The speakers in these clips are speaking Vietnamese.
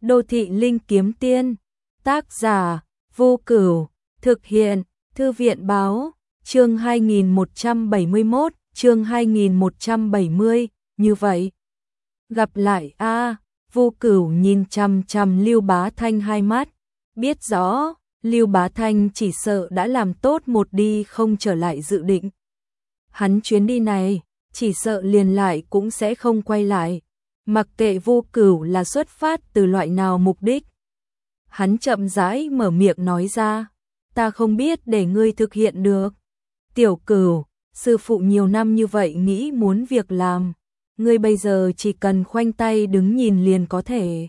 Đô thị linh kiếm tiên. Tác giả Vô Cửu. Thực hiện Thư viện báo. Chương 2171, chương 2170, như vậy. Gặp lại a. Vô Cửu nhìn chằm chằm Lưu Bá Thanh hai mắt, biết rõ, Lưu Bá Thanh chỉ sợ đã làm tốt một đi không trở lại dự định. Hắn chuyến đi này, chỉ sợ liền lại cũng sẽ không quay lại, mặc kệ Vô Cửu là xuất phát từ loại nào mục đích. Hắn chậm rãi mở miệng nói ra, ta không biết để ngươi thực hiện được. Tiểu Cửu, sư phụ nhiều năm như vậy nghĩ muốn việc làm, ngươi bây giờ chỉ cần khoanh tay đứng nhìn liền có thể.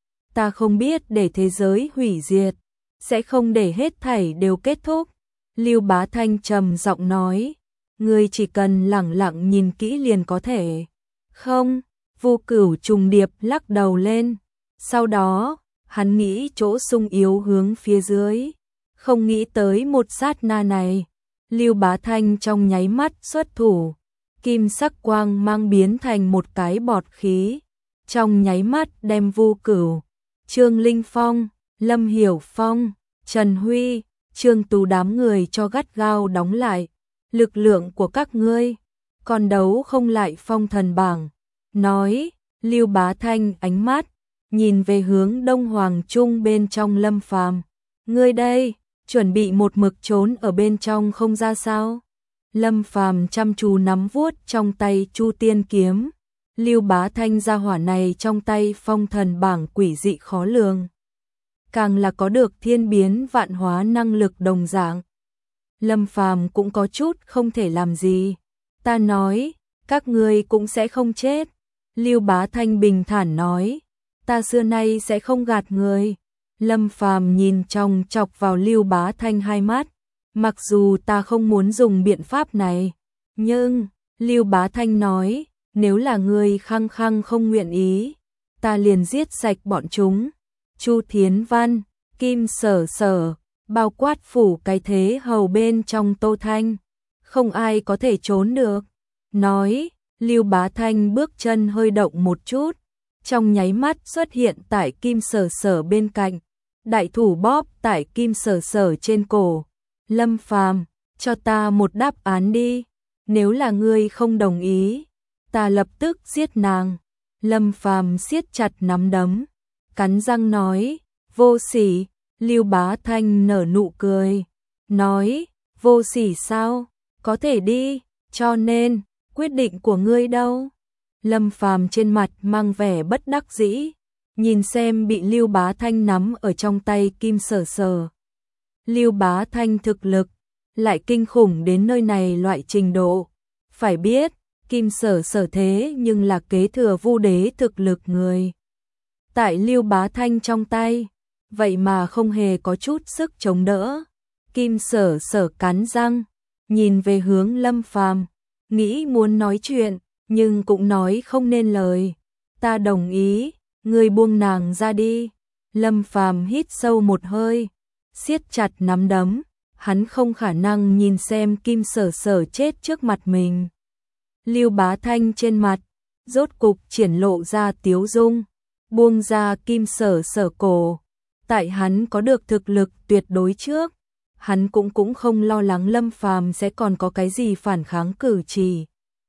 Ta không biết để thế giới hủy diệt, sẽ không để hết thảy đều kết thúc. Lưu Bá Thanh trầm giọng nói, ngươi chỉ cần lẳng lặng nhìn kỹ liền có thể. Không, Vô Cửu trùng điệp lắc đầu lên, sau đó, hắn nghĩ chỗ sung yếu hướng phía dưới, không nghĩ tới một sát na này. Lưu Bá Thanh trong nháy mắt xuất thủ, kim sắc quang mang biến thành một cái bọt khí, trong nháy mắt đem Vô Cửu, Trương Linh Phong, Lâm Hiểu Phong, Trần Huy, Trương Tú đám người cho gắt gao đóng lại. Lực lượng của các ngươi còn đấu không lại phong thần bảng. Nói, Lưu Bá Thanh ánh mắt nhìn về hướng Đông Hoàng Trung bên trong Lâm Phàm. Ngươi đây, chuẩn bị một mực trốn ở bên trong không ra sao? Lâm Phàm chăm chú nắm vuốt trong tay Chu Tiên kiếm. Lưu Bá Thanh gia hỏa này trong tay phong thần bảng quỷ dị khó lường, càng là có được thiên biến vạn hóa năng lực đồng dạng. Lâm Phàm cũng có chút không thể làm gì. Ta nói, các ngươi cũng sẽ không chết. Lưu Bá Thanh bình thản nói, ta xưa nay sẽ không gạt người. Lâm Phàm nhìn chòng chọc vào Lưu Bá Thanh hai mắt, mặc dù ta không muốn dùng biện pháp này, nhưng, Lưu Bá Thanh nói, nếu là ngươi khăng khăng không nguyện ý, ta liền giết sạch bọn chúng. Chu Thiến Văn, Kim Sở Sở, bao quát phủ cái thế hầu bên trong Tô Thanh, không ai có thể trốn được. Nói, Lưu Bá Thanh bước chân hơi động một chút, trong nháy mắt xuất hiện tại Kim Sở Sở bên cạnh, đại thủ bóp tại Kim Sở Sở trên cổ. Lâm Phàm, cho ta một đáp án đi, nếu là ngươi không đồng ý, ta lập tức giết nàng. Lâm Phàm siết chặt nắm đấm, cắn răng nói, vô sỉ. Lưu Bá Thanh nở nụ cười, nói, vô sỉ sao, có thể đi, cho nên, quyết định của ngươi đâu? Lâm Phàm trên mặt mang vẻ bất đắc dĩ, nhìn xem bị Lưu Bá Thanh nắm ở trong tay Kim Sở Sở. Lưu Bá Thanh thực lực, lại kinh khủng đến nơi này loại trình độ. Phải biết, Kim Sở Sở thế nhưng là kế thừa Vu Đế thực lực người. Tại Lưu Bá Thanh trong tay, vậy mà không hề có chút sức chống đỡ. Kim Sở Sở cắn răng, nhìn về hướng Lâm Phàm, nghĩ muốn nói chuyện, nhưng cũng nói không nên lời. Ta đồng ý, ngươi buông nàng ra đi. Lâm Phàm hít sâu một hơi, siết chặt nắm đấm, hắn không khả năng nhìn xem Kim Sở Sở chết trước mặt mình. Lưu Bá Thanh trên mặt, rốt cục triển lộ ra tiếu dung, buông ra Kim Sở Sở cổ. Tại hắn có được thực lực tuyệt đối trước, hắn cũng không lo lắng Lâm Phàm sẽ còn có cái gì phản kháng cử chỉ.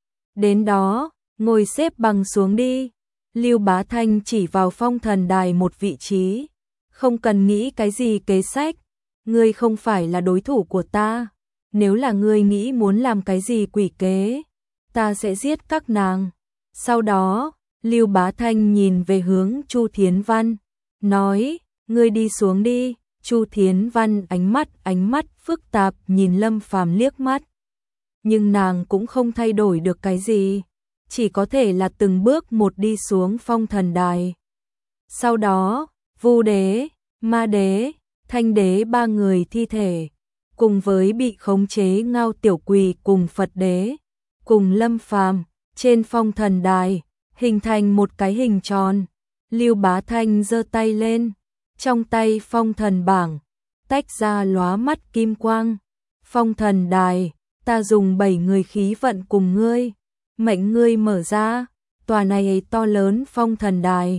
Đến đó, ngồi xếp bằng xuống đi. Lưu Bá Thanh chỉ vào phong thần đài một vị trí, không cần nghĩ cái gì kế sách, ngươi không phải là đối thủ của ta, nếu là ngươi nghĩ muốn làm cái gì quỷ kế, ta sẽ giết các nàng. Sau đó, Lưu Bá Thanh nhìn về hướng Chu Thiến Văn, nói, ngươi đi xuống đi. Chu Thiến Văn ánh mắt phức tạp nhìn Lâm Phàm liếc mắt, nhưng nàng cũng không thay đổi được cái gì, chỉ có thể là từng bước một đi xuống phong thần đài. Sau đó, Vu Đế, Ma Đế, Thanh Đế ba người thi thể, cùng với bị khống chế Ngao Tiểu Quỳ cùng Phật Đế, cùng Lâm Phàm trên phong thần đài, hình thành một cái hình tròn. Lưu Bá Thanh giơ tay lên, trong tay phong thần bảng, tách ra lóa mắt kim quang. Phong thần đài, ta dùng 7 người khí vận cùng ngươi, mệnh ngươi mở ra, tòa này to lớn phong thần đài,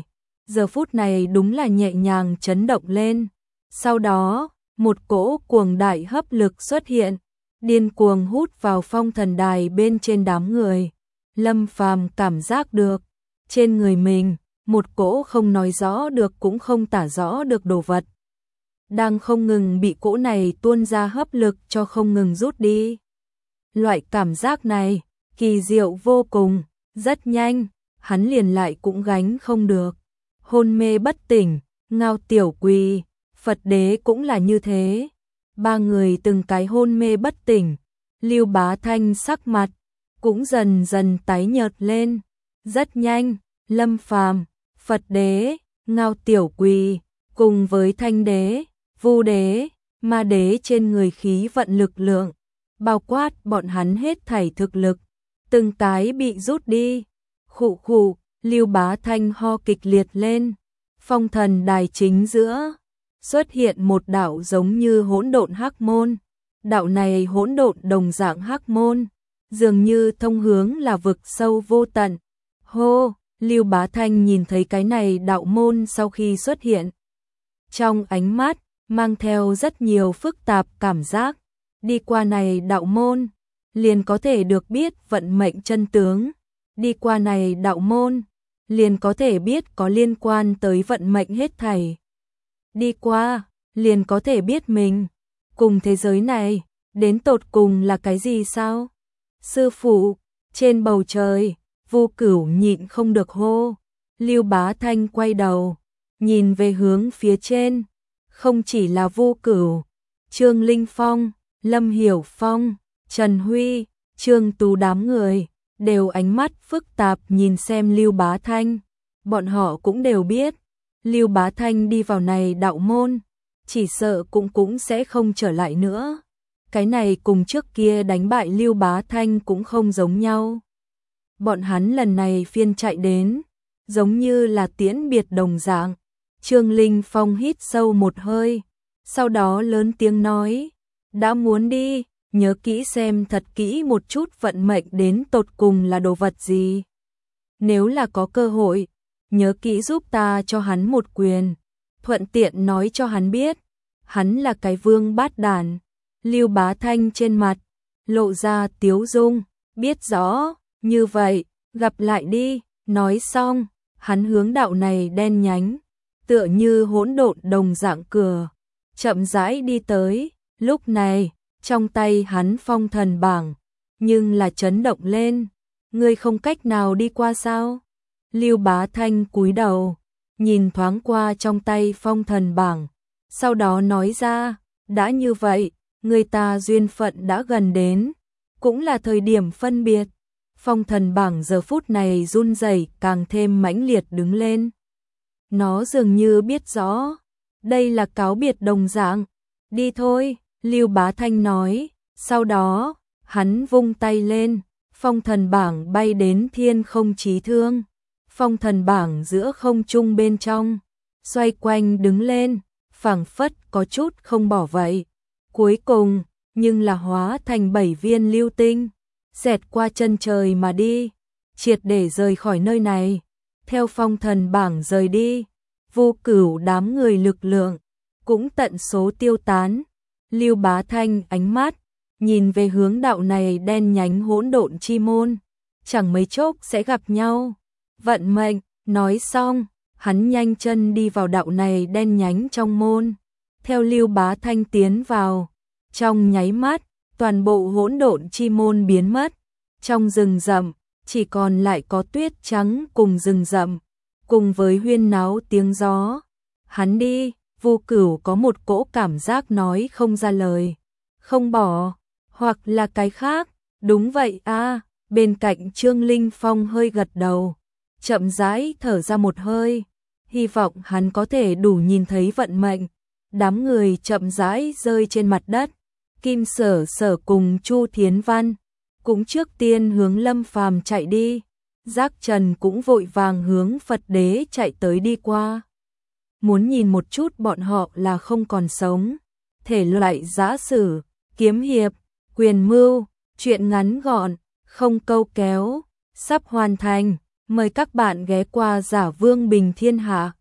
giờ phút này đúng là nhẹ nhàng chấn động lên. Sau đó, một cỗ cuồng đại hấp lực xuất hiện, điên cuồng hút vào phong thần đài bên trên đám người. Lâm Phàm cảm giác được, trên người mình, một cỗ không nói rõ được cũng không tả rõ được đồ vật. Đang không ngừng bị cỗ này tuôn ra hấp lực cho không ngừng rút đi. Loại cảm giác này, kỳ diệu vô cùng, rất nhanh, hắn liền lại cũng gánh không được. Hôn mê bất tỉnh, Ngao Tiểu Quỳ, Phật Đế cũng là như thế. Ba người từng cái hôn mê bất tỉnh, Lưu Bá Thanh sắc mặt cũng dần dần tái nhợt lên. Rất nhanh, Lâm Phàm, Phật Đế, Ngao Tiểu Quỳ cùng với Thanh Đế, Vu Đế, Ma Đế trên người khí vận lực lượng, bao quát bọn hắn hết thảy thực lực, từng cái bị rút đi. Khụ khụ, Lưu Bá Thanh ho kịch liệt lên. Phong thần đài chính giữa xuất hiện một đạo giống như hỗn độn hắc môn. Đạo này hỗn độn đồng dạng hắc môn, dường như thông hướng là vực sâu vô tận. Hô, Lưu Bá Thanh nhìn thấy cái này đạo môn sau khi xuất hiện, trong ánh mắt mang theo rất nhiều phức tạp cảm giác. Đi qua này đạo môn, liền có thể được biết vận mệnh chân tướng. Đi qua này đạo môn, liền có thể biết có liên quan tới vận mệnh hết thảy. Đi qua, liền có thể biết mình cùng thế giới này đến tột cùng là cái gì sao? Sư phụ, trên bầu trời, Vu Cửu nhịn không được hô. Lưu Bá Thanh quay đầu, nhìn về hướng phía trên, không chỉ là Vu Cửu, Trương Linh Phong, Lâm Hiểu Phong, Trần Huy, Trương Tú đám người đều ánh mắt phức tạp nhìn xem Lưu Bá Thanh. Bọn họ cũng đều biết, Lưu Bá Thanh đi vào này đạo môn, chỉ sợ cũng sẽ không trở lại nữa. Cái này cùng trước kia đánh bại Lưu Bá Thanh cũng không giống nhau. Bọn hắn lần này phiên chạy đến, giống như là tiễn biệt đồng dạng. Trương Linh Phong hít sâu một hơi, sau đó lớn tiếng nói, đã muốn đi, nhớ kỹ xem thật kỹ một chút vận mệnh đến tột cùng là đồ vật gì. Nếu là có cơ hội, nhớ kỹ giúp ta cho hắn một quyền, thuận tiện nói cho hắn biết, hắn là cái vương bát đàn. Lưu Bá Thanh trên mặt lộ ra tiếu dung, biết rõ, như vậy, gặp lại đi. Nói xong, hắn hướng đạo này đen nhánh, tựa như hỗn độn đồng dạng cửa, chậm rãi đi tới. Lúc này, trong tay hắn phong thần bảng, nhưng là chấn động lên. Ngươi không cách nào đi qua sao? Lưu Bá Thanh cúi đầu, nhìn thoáng qua trong tay phong thần bảng, sau đó nói ra, đã như vậy, người ta duyên phận đã gần đến, cũng là thời điểm phân biệt. Phong thần bảng giờ phút này run rẩy càng thêm mãnh liệt đứng lên. Nó dường như biết rõ, đây là cáo biệt đồng dạng. Đi thôi, Lưu Bá Thanh nói, sau đó, hắn vung tay lên, phong thần bảng bay đến thiên không chí thương. Phong thần bảng giữa không trung bên trong, xoay quanh đứng lên, phảng phất có chút không bỏ vậy. Cuối cùng, nhưng là hóa thành 7 viên lưu tinh, xẹt qua chân trời mà đi, triệt để rời khỏi nơi này. Theo phong thần bảng rời đi, Vu Cửu đám người lực lượng cũng tận số tiêu tán. Lưu Bá Thanh ánh mắt nhìn về hướng đạo này đen nhánh hỗn độn chi môn, chẳng mấy chốc sẽ gặp nhau. Vận mệnh, nói xong, hắn nhanh chân đi vào đạo này đen nhánh trong môn. Theo Lưu Bá Thanh tiến vào, trong nháy mắt, toàn bộ hỗn độn chi môn biến mất. Trong rừng rậm, chỉ còn lại có tuyết trắng cùng rừng rậm, cùng với huyên náo tiếng gió. Hắn đi, Vu Cửu có một cỗ cảm giác nói không ra lời. Không bỏ, hoặc là cái khác. Đúng vậy a. Bên cạnh Trương Linh Phong hơi gật đầu, chậm rãi thở ra một hơi, hy vọng hắn có thể đủ nhìn thấy vận mệnh. Đám người chậm rãi rơi trên mặt đất. Kim Sở Sở cùng Chu Thiến Văn cũng trước tiên hướng Lâm Phàm chạy đi. Giác Trần cũng vội vàng hướng Phật Đế chạy tới đi qua. Muốn nhìn một chút bọn họ là không còn sống. Thể loại giã sử, kiếm hiệp, quyền mưu, truyện ngắn gọn, không câu kéo, sắp hoàn thành. Mời các bạn ghé qua Giả Vương Bình Thiên Hạ.